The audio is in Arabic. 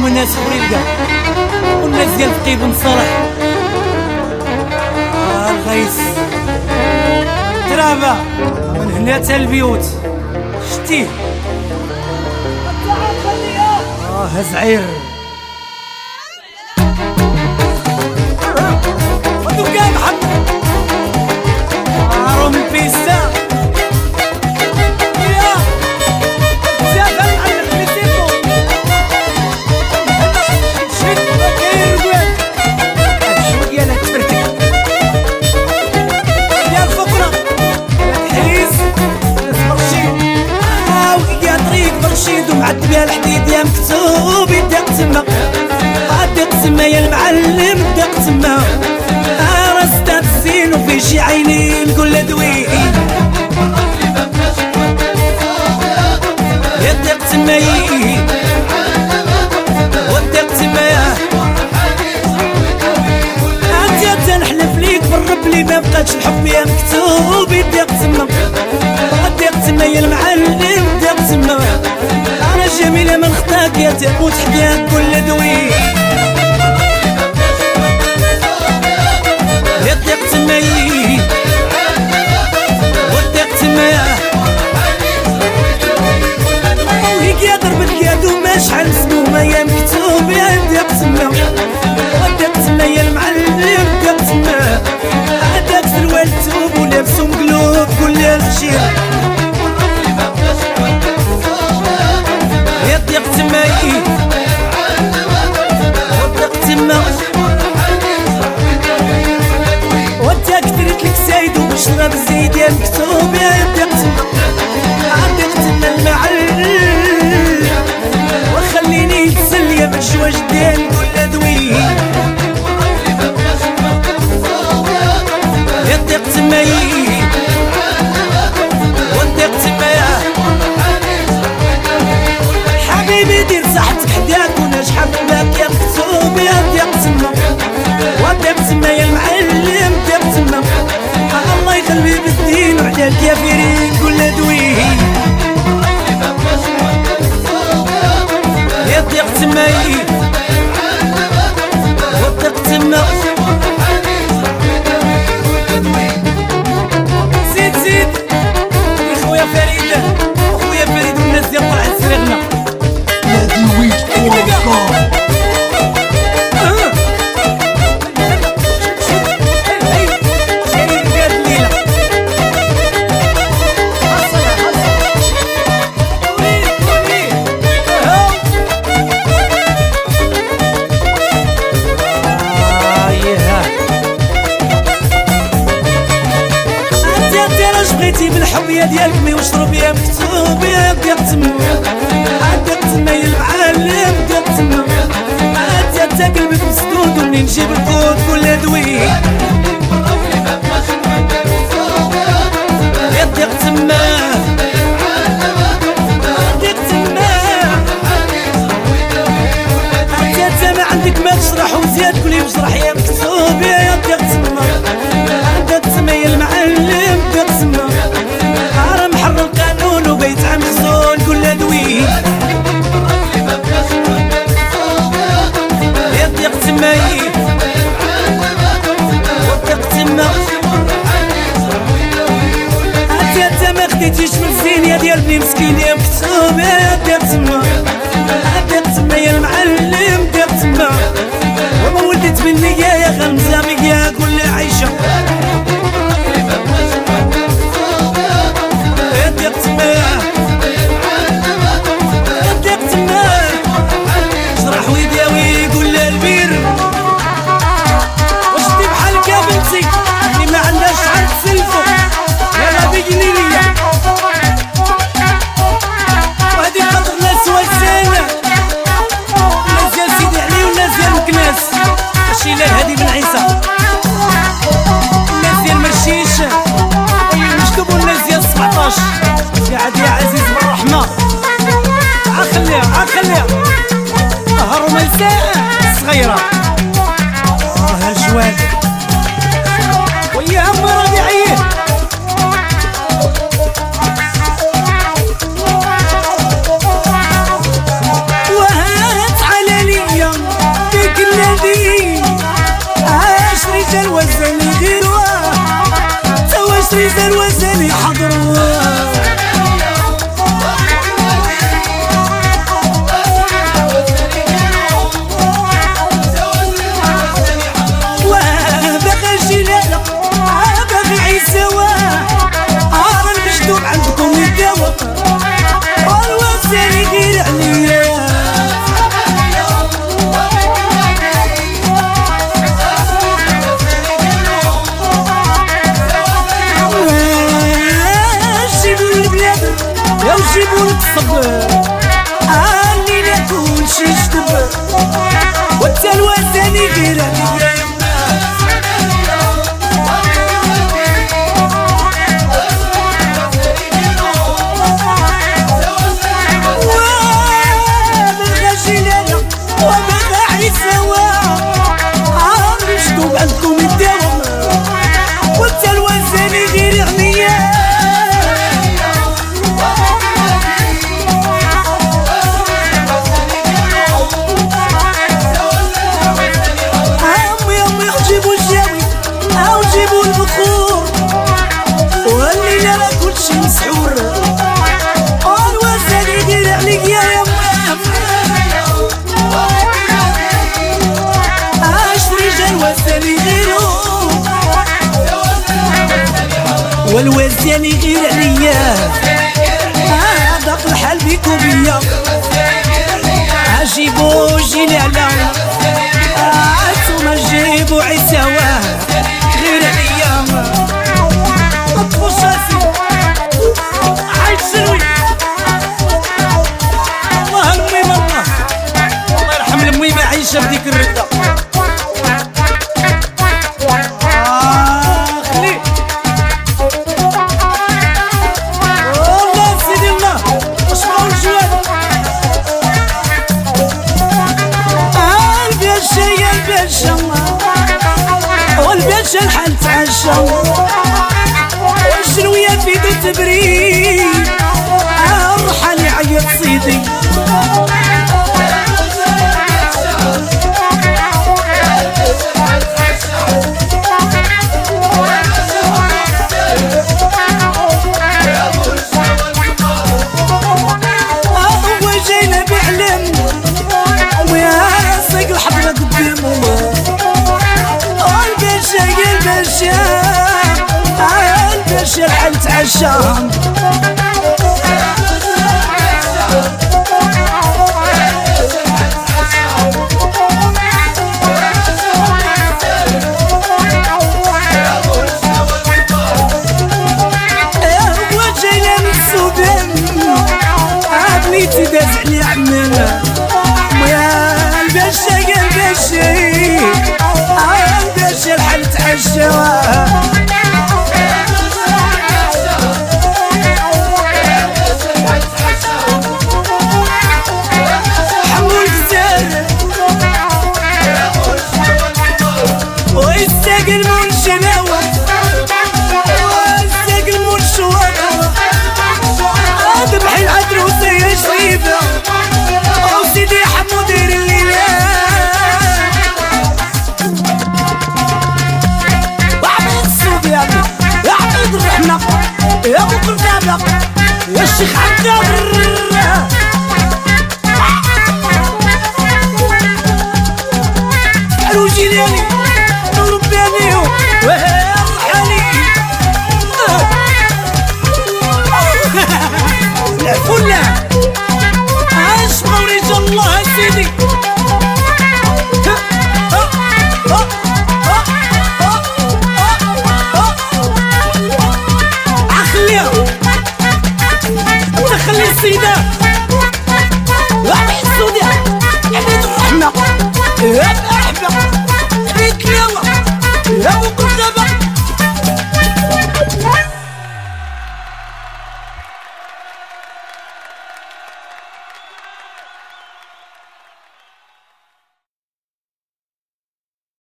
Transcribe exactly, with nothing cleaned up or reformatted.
هما الناس خريقة والناس ديال فقيه بن صالح. آه الغيس ترابة من هنا تا البيوت شتيه. آه هزعير ودو كاع محمد عارهم البيستا عد بها الحديد يا مكتوب يدق تما عدق تما يا المعلم دق تما راس الزين وفي شي عيني نقول له دوي يدق تما ودق تما انت تنحلف ليك بالرب لي ما بقاتش الحب يا مكتوب يدق تما ودق تما يا المعلم دق تما أنا جميلة من خطاك يا تموت حداك كل دوي يدق تماي ودق تما وهيك يا ضرب اليد وما شحال مسمومة يا مكتوب يا يدق تما ودق تما يا المعلم دق تما هداك سروال توب ولابسو مقلوب كل الخشير يدق تماي ودق تما وانت كثرت لك زايد وبشرب الزيد يا مكتوب يا يدق تما عدق تما المعلم وخليني نتسلى بالجواج ديالي كل دوي يدق تماي ودق تما حبيبي دير صحتك حداك ونجحب باك يا مكتوب يا ديق تما وديق تما يا المعلم ديق تما الله يخلي بالدين وعلى الكافرين كل دوي يا ديق تما وديق تما زيد زيد يا خويا فريد خويا فريد والناس ديال طلعت صغيرنا بغيتي بالحب يا ديالك مي وشرب يا مكتوب يا ديق تما عدق تما يا المعلم ديق تما عاد تا قلبك مسدود ومنين نجيب الكود كل دوي يا ديق تما ديق تما عاد تا ما عندك ما تشرح وزياد كلي بشرح يا مكتوب يا ديق تما عدق تما يا المعلم ديق تما حرم حر القانون وبيت عم خزون كل دوي يدق تماي ودق تما انت ما خديتيش من الزين يا ديال بني مسكين يا مكتوب يا دق تما دق تما يا المعلم دق تما وما ولدت مني يا غمزه يا كل عيشه يدق تما يدق تما شرح ويداوي قول له البير واش دي بحالك يا بنتي اللي ما عندهاش عند سلفو يلا بيجني ليا وهادي خاطر ناس وزانه ناس ديال سيدي علي وناس ديال مكناس ماشي لا هادي بن عيسى الناس ديال مرشيش المشطوب والناس ديال سبعطاش يا عاد يا عزيز بالرحمه عخليها عخليها هرو ملساء صغيره اه الجواد وياها مرة عيه وهات على لي مازال وزاني حضروا جيبولك الصبر اني ناكل شي جدب وانت الوزاني غير عليا وبغاشي لالا وبغاعي سوا عامل شدوب عندكم الدوام وانت الوزاني غير عليا البخور والليلة لا كلشي مسحور والوزاني غير عليك يا يما اش رجال وزاني غيرو والوزاني غير عليا ضاق الحال بيك وبيا جيبو جيلي على انتوما جيبو عيساواه غير عليا اطفو شاسي عايش سلوي الله الميمة الله الله يرحم الميمة عايشة بديك الردة آه خليه والله سيدي الله اشبعوا الجواد آه الباشا يا الباشا والباشا الحال تعشى والشنوية في دو تبريد الرحل يعيط صيدي هو جاينا بعلم ويا صيق الحضرة قدامه الباشا يا الباشا الباشا الحال تعشى هو جاينا من السودان عبنيتي داز علي عمنا ويا الباشا يا الباشا الباشا الحال تعشى حمول الزهر ويستاقل من شناوة ويستاقل من شواطة ذبحي العدروسة يا شريفة وسيدي حمود دير الليلة وعبيد الصوب يا عبيد يا عبيد الرحمة يا ابو قردابة يا الشيخ عبدالر الوجيلاني ورباني وهالحالي العفولة عاش موريج الله سيدي عخليها تخلي السيدة وعبيد السوداء عبيد الرحمة يا مرحبا عبيد كلاوة يا ابو قردة